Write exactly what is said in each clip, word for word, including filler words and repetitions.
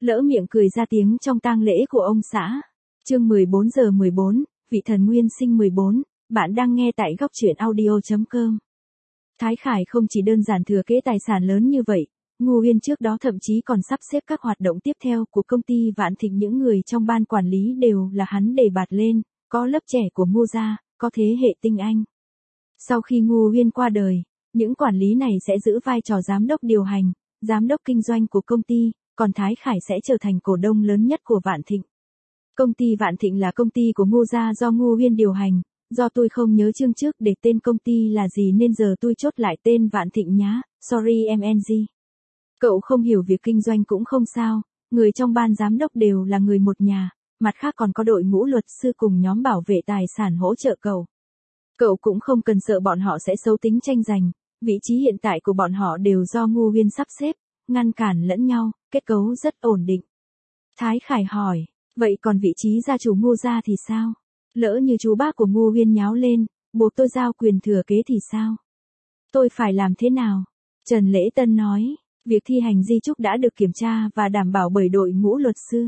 lỡ miệng cười ra tiếng trong tang lễ của ông xã. Chương mười bốn giờ mười bốn, vị thần nguyên sinh mười bốn, bạn đang nghe tại góc truyện audio chấm com. Thái Khải không chỉ đơn giản thừa kế tài sản lớn như vậy, Ngô Uyên trước đó thậm chí còn sắp xếp các hoạt động tiếp theo của công ty Vạn Thịnh, những người trong ban quản lý đều là hắn đề bạt lên, có lớp trẻ của Ngô gia, có thế hệ tinh anh. Sau khi Ngô Uyên qua đời, những quản lý này sẽ giữ vai trò giám đốc điều hành, giám đốc kinh doanh của công ty, còn Thái Khải sẽ trở thành cổ đông lớn nhất của Vạn Thịnh. Công ty Vạn Thịnh là công ty của Ngô gia do Ngô Uyên điều hành, do tôi không nhớ chương trước để tên công ty là gì nên giờ tôi chốt lại tên Vạn Thịnh nhá, sorry em en giê. Cậu không hiểu việc kinh doanh cũng không sao, người trong ban giám đốc đều là người một nhà, mặt khác còn có đội ngũ luật sư cùng nhóm bảo vệ tài sản hỗ trợ cậu. Cậu cũng không cần sợ bọn họ sẽ xấu tính tranh giành, vị trí hiện tại của bọn họ đều do Ngô Uyên sắp xếp, ngăn cản lẫn nhau, kết cấu rất ổn định. Thái Khải hỏi, vậy còn vị trí gia chủ Ngô gia thì sao? Lỡ như chú bác của Ngô Uyên nháo lên, buộc tôi giao quyền thừa kế thì sao? Tôi phải làm thế nào? Trần Lễ Tân nói, việc thi hành di chúc đã được kiểm tra và đảm bảo bởi đội ngũ luật sư.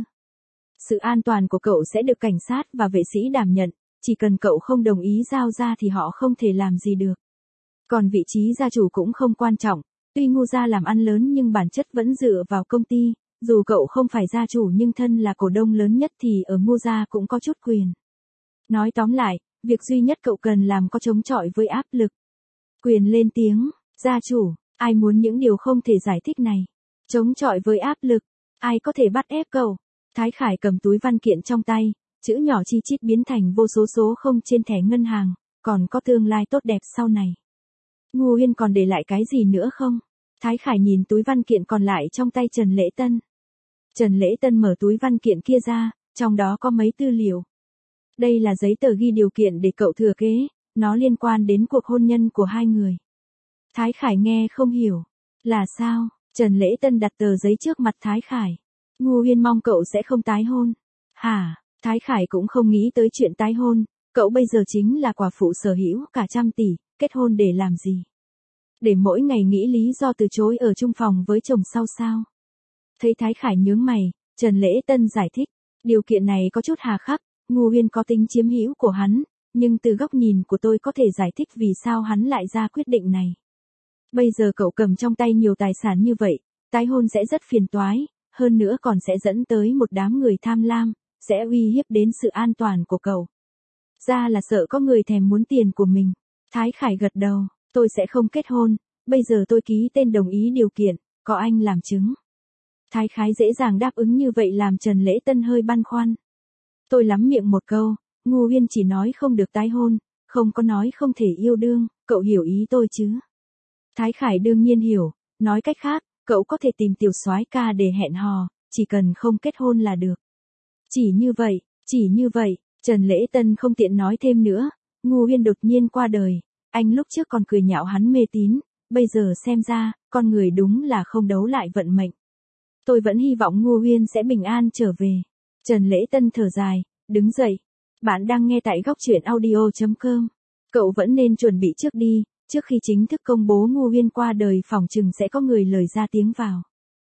Sự an toàn của cậu sẽ được cảnh sát và vệ sĩ đảm nhận, chỉ cần cậu không đồng ý giao ra thì họ không thể làm gì được. Còn vị trí gia chủ cũng không quan trọng, tuy Ngô gia làm ăn lớn nhưng bản chất vẫn dựa vào công ty, dù cậu không phải gia chủ nhưng thân là cổ đông lớn nhất thì ở Ngô gia cũng có chút quyền. Nói tóm lại, việc duy nhất cậu cần làm có chống chọi với áp lực. Quyền lên tiếng, gia chủ, ai muốn những điều không thể giải thích này? Chống chọi với áp lực, ai có thể bắt ép cậu? Thái Khải cầm túi văn kiện trong tay, chữ nhỏ chi chít biến thành vô số số không trên thẻ ngân hàng, còn có tương lai tốt đẹp sau này. Ngô Uyên còn để lại cái gì nữa không? Thái Khải nhìn túi văn kiện còn lại trong tay Trần Lễ Tân. Trần Lễ Tân mở túi văn kiện kia ra, trong đó có mấy tư liệu. Đây là giấy tờ ghi điều kiện để cậu thừa kế, nó liên quan đến cuộc hôn nhân của hai người. Thái Khải nghe không hiểu. Là sao? Trần Lễ Tân đặt tờ giấy trước mặt Thái Khải. Ngô Uyên mong cậu sẽ không tái hôn. Hả? Thái Khải cũng không nghĩ tới chuyện tái hôn, cậu bây giờ chính là quả phụ sở hữu cả trăm tỷ, kết hôn để làm gì? Để mỗi ngày nghĩ lý do từ chối ở chung phòng với chồng sau sao? Thấy Thái Khải nhướng mày, Trần Lễ Tân giải thích, điều kiện này có chút hà khắc, Ngô Uyên có tính chiếm hữu của hắn, nhưng từ góc nhìn của tôi có thể giải thích vì sao hắn lại ra quyết định này. Bây giờ cậu cầm trong tay nhiều tài sản như vậy, tái hôn sẽ rất phiền toái, hơn nữa còn sẽ dẫn tới một đám người tham lam, sẽ uy hiếp đến sự an toàn của cậu. Ra là sợ có người thèm muốn tiền của mình. Thái Khải gật đầu, tôi sẽ không kết hôn, bây giờ tôi ký tên đồng ý điều kiện, có anh làm chứng. Thái Khải dễ dàng đáp ứng như vậy làm Trần Lễ Tân hơi băn khoăn. Tôi lắm miệng một câu, Ngô Uyên chỉ nói không được tái hôn, không có nói không thể yêu đương, cậu hiểu ý tôi chứ? Thái Khải đương nhiên hiểu, nói cách khác, cậu có thể tìm tiểu soái ca để hẹn hò, chỉ cần không kết hôn là được. Chỉ như vậy, chỉ như vậy, Trần Lễ Tân không tiện nói thêm nữa, Ngô Uyên đột nhiên qua đời, anh lúc trước còn cười nhạo hắn mê tín, bây giờ xem ra, con người đúng là không đấu lại vận mệnh. Tôi vẫn hy vọng Ngô Uyên sẽ bình an trở về. Trần Lễ Tân thở dài, đứng dậy. Bạn đang nghe tại góc truyện audio chấm com. Cậu vẫn nên chuẩn bị trước đi, trước khi chính thức công bố Ngô Uyên qua đời phỏng chừng sẽ có người lời ra tiếng vào.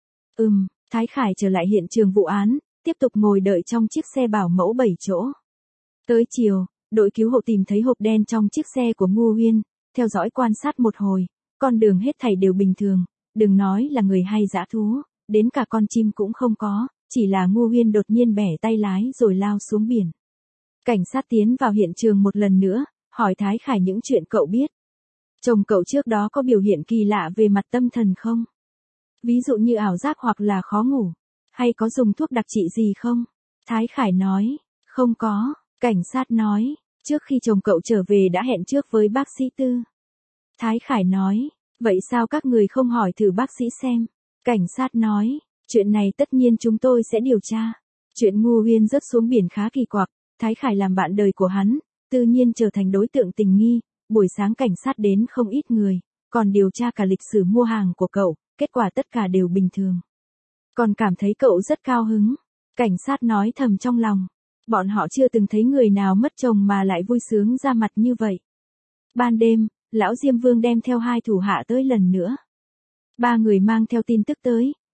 Ừm, Thái Khải trở lại hiện trường vụ án, tiếp tục ngồi đợi trong chiếc xe bảo mẫu bảy chỗ. Tới chiều, đội cứu hộ tìm thấy hộp đen trong chiếc xe của Ngô Uyên, theo dõi quan sát một hồi, con đường hết thảy đều bình thường, đừng nói là người hay dã thú, đến cả con chim cũng không có, chỉ là Ngô Uyên đột nhiên bẻ tay lái rồi lao xuống biển. Cảnh sát tiến vào hiện trường một lần nữa, hỏi Thái Khải những chuyện cậu biết. Chồng cậu trước đó có biểu hiện kỳ lạ về mặt tâm thần không? Ví dụ như ảo giác hoặc là khó ngủ, hay có dùng thuốc đặc trị gì không? Thái Khải nói, không có. Cảnh sát nói, trước khi chồng cậu trở về đã hẹn trước với bác sĩ Tư. Thái Khải nói, vậy sao các người không hỏi thử bác sĩ xem? Cảnh sát nói, chuyện này tất nhiên chúng tôi sẽ điều tra. Chuyện Ngô Uyên rớt xuống biển khá kỳ quặc, Thái Khải làm bạn đời của hắn, tự nhiên trở thành đối tượng tình nghi. Buổi sáng cảnh sát đến không ít người, còn điều tra cả lịch sử mua hàng của cậu, kết quả tất cả đều bình thường. Còn cảm thấy cậu rất cao hứng. Cảnh sát nói thầm trong lòng. Bọn họ chưa từng thấy người nào mất chồng mà lại vui sướng ra mặt như vậy. Ban đêm, lão Diêm Vương đem theo hai thủ hạ tới lần nữa. Ba người mang theo tin tức tới,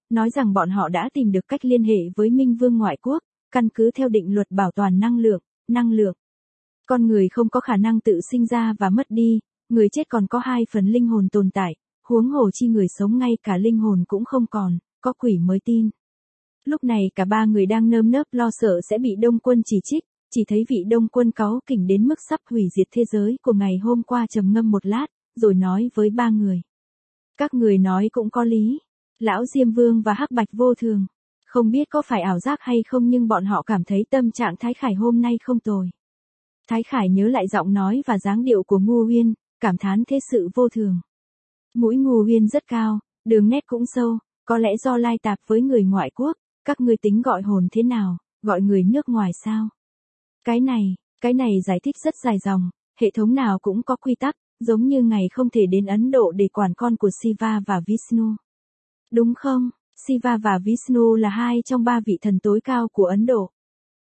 nói rằng bọn họ đã tìm được cách liên hệ với Minh Vương ngoại quốc, căn cứ theo định luật bảo toàn năng lượng, năng lượng. Con người không có khả năng tự sinh ra và mất đi, người chết còn có hai phần linh hồn tồn tại, huống hồ chi người sống ngay cả linh hồn cũng không còn, có quỷ mới tin. Lúc này cả ba người đang nơm nớp lo sợ sẽ bị Đông Quân chỉ trích, chỉ thấy vị Đông Quân cáu kỉnh đến mức sắp hủy diệt thế giới của ngày hôm qua trầm ngâm một lát, rồi nói với ba người. Các người nói cũng có lý. Lão Diêm Vương và Hắc Bạch Vô Thường. Không biết có phải ảo giác hay không nhưng bọn họ cảm thấy tâm trạng Thái Khải hôm nay không tồi. Thái Khải nhớ lại giọng nói và dáng điệu của Ngô Uyên, cảm thán thế sự vô thường. Mũi Ngô Uyên rất cao, đường nét cũng sâu, có lẽ do lai tạp với người ngoại quốc, các ngươi tính gọi hồn thế nào, gọi người nước ngoài sao? Cái này, cái này giải thích rất dài dòng, hệ thống nào cũng có quy tắc, giống như ngày không thể đến Ấn Độ để quản con của Shiva và Vishnu. Đúng không? Shiva và Vishnu là hai trong ba vị thần tối cao của Ấn Độ.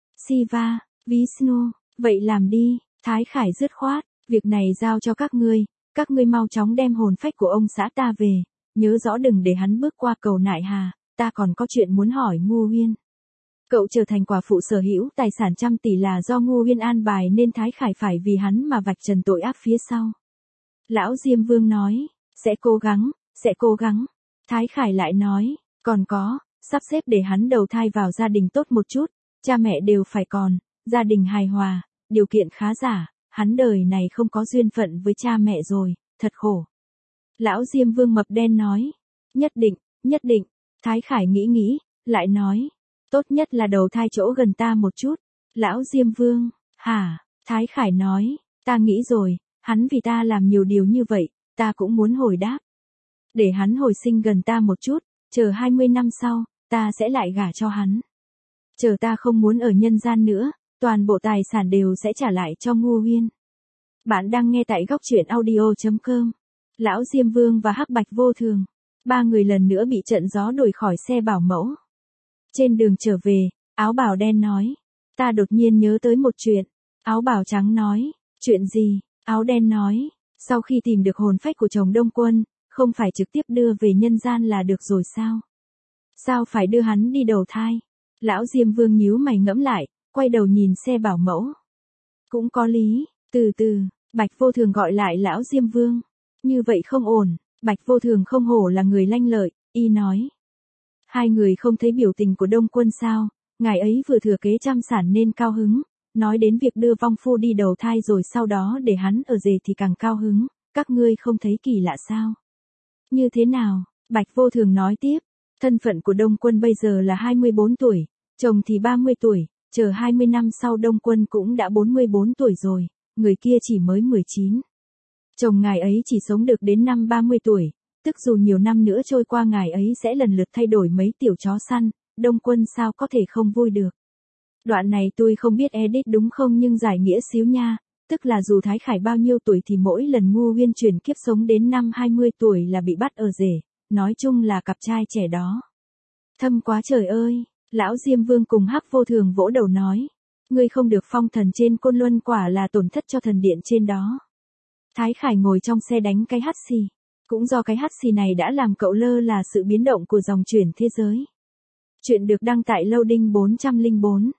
Shiva, Vishnu, vậy làm đi, Thái Khải dứt khoát, việc này giao cho các ngươi, các ngươi mau chóng đem hồn phách của ông xã ta về, nhớ rõ đừng để hắn bước qua cầu Nại Hà, ta còn có chuyện muốn hỏi Ngô Uyên. Cậu trở thành quả phụ sở hữu tài sản trăm tỷ là do Ngô Uyên an bài nên Thái Khải phải vì hắn mà vạch trần tội ác phía sau. Lão Diêm Vương nói, sẽ cố gắng, sẽ cố gắng. Thái Khải lại nói, còn có, sắp xếp để hắn đầu thai vào gia đình tốt một chút, cha mẹ đều phải còn, gia đình hài hòa, điều kiện khá giả, hắn đời này không có duyên phận với cha mẹ rồi, thật khổ. Lão Diêm Vương mập đen nói, nhất định, nhất định. Thái Khải nghĩ nghĩ, lại nói, tốt nhất là đầu thai chỗ gần ta một chút. Lão Diêm Vương, hả? Thái Khải nói, ta nghĩ rồi, hắn vì ta làm nhiều điều như vậy, ta cũng muốn hồi đáp. Để hắn hồi sinh gần ta một chút, chờ hai mươi năm sau, ta sẽ lại gả cho hắn. Chờ ta không muốn ở nhân gian nữa, toàn bộ tài sản đều sẽ trả lại cho Ngô Uyên. Bạn đang nghe tại góc truyện audio chấm com. Lão Diêm Vương và Hắc Bạch Vô Thường. Ba người lần nữa bị trận gió đuổi khỏi xe bảo mẫu. Trên đường trở về, áo bào đen nói. Ta đột nhiên nhớ tới một chuyện. Áo bào trắng nói. Chuyện gì? Áo đen nói. Sau khi tìm được hồn phách của chồng Đông Quân, không phải trực tiếp đưa về nhân gian là được rồi sao? Sao phải đưa hắn đi đầu thai? Lão Diêm Vương nhíu mày ngẫm lại, quay đầu nhìn xe bảo mẫu. Cũng có lý, từ từ, Bạch Vô Thường gọi lại Lão Diêm Vương. Như vậy không ổn, Bạch Vô Thường không hổ là người lanh lợi, y nói. Hai người không thấy biểu tình của Đông Quân sao, ngài ấy vừa thừa kế trăm sản nên cao hứng, nói đến việc đưa vong phu đi đầu thai rồi sau đó để hắn ở rể thì càng cao hứng, các ngươi không thấy kỳ lạ sao? Như thế nào? Bạch Vô Thường nói tiếp, thân phận của Đông Quân bây giờ là hai mươi bốn tuổi, chồng thì ba mươi tuổi, chờ hai mươi năm sau Đông Quân cũng đã bốn mươi bốn tuổi rồi, người kia chỉ mới mười chín. Chồng ngài ấy chỉ sống được đến năm ba mươi tuổi, tức dù nhiều năm nữa trôi qua ngài ấy sẽ lần lượt thay đổi mấy tiểu chó săn, Đông Quân sao có thể không vui được. Đoạn này tôi không biết edit đúng không nhưng giải nghĩa xíu nha, tức là dù Thái Khải bao nhiêu tuổi thì mỗi lần Ngô Uyên chuyển kiếp sống đến năm hai mươi tuổi là bị bắt ở rể, nói chung là cặp trai trẻ đó. Thâm quá trời ơi, Lão Diêm Vương cùng Hắc Vô Thường vỗ đầu nói, ngươi không được phong thần trên Côn Luân quả là tổn thất cho thần điện trên đó. Thái Khải ngồi trong xe đánh cái hắt xì, cũng do cái hắt xì này đã làm cậu lơ là sự biến động của dòng chuyển thế giới. Chuyện được đăng tại Loading bốn không bốn,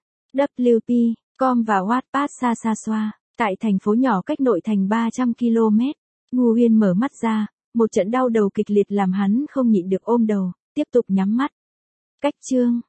W P, com và Wattpad xa xa xoa, tại thành phố nhỏ cách nội thành ba trăm ki lô mét. Ngô Uyên mở mắt ra, một trận đau đầu kịch liệt làm hắn không nhịn được ôm đầu, tiếp tục nhắm mắt. Cách chương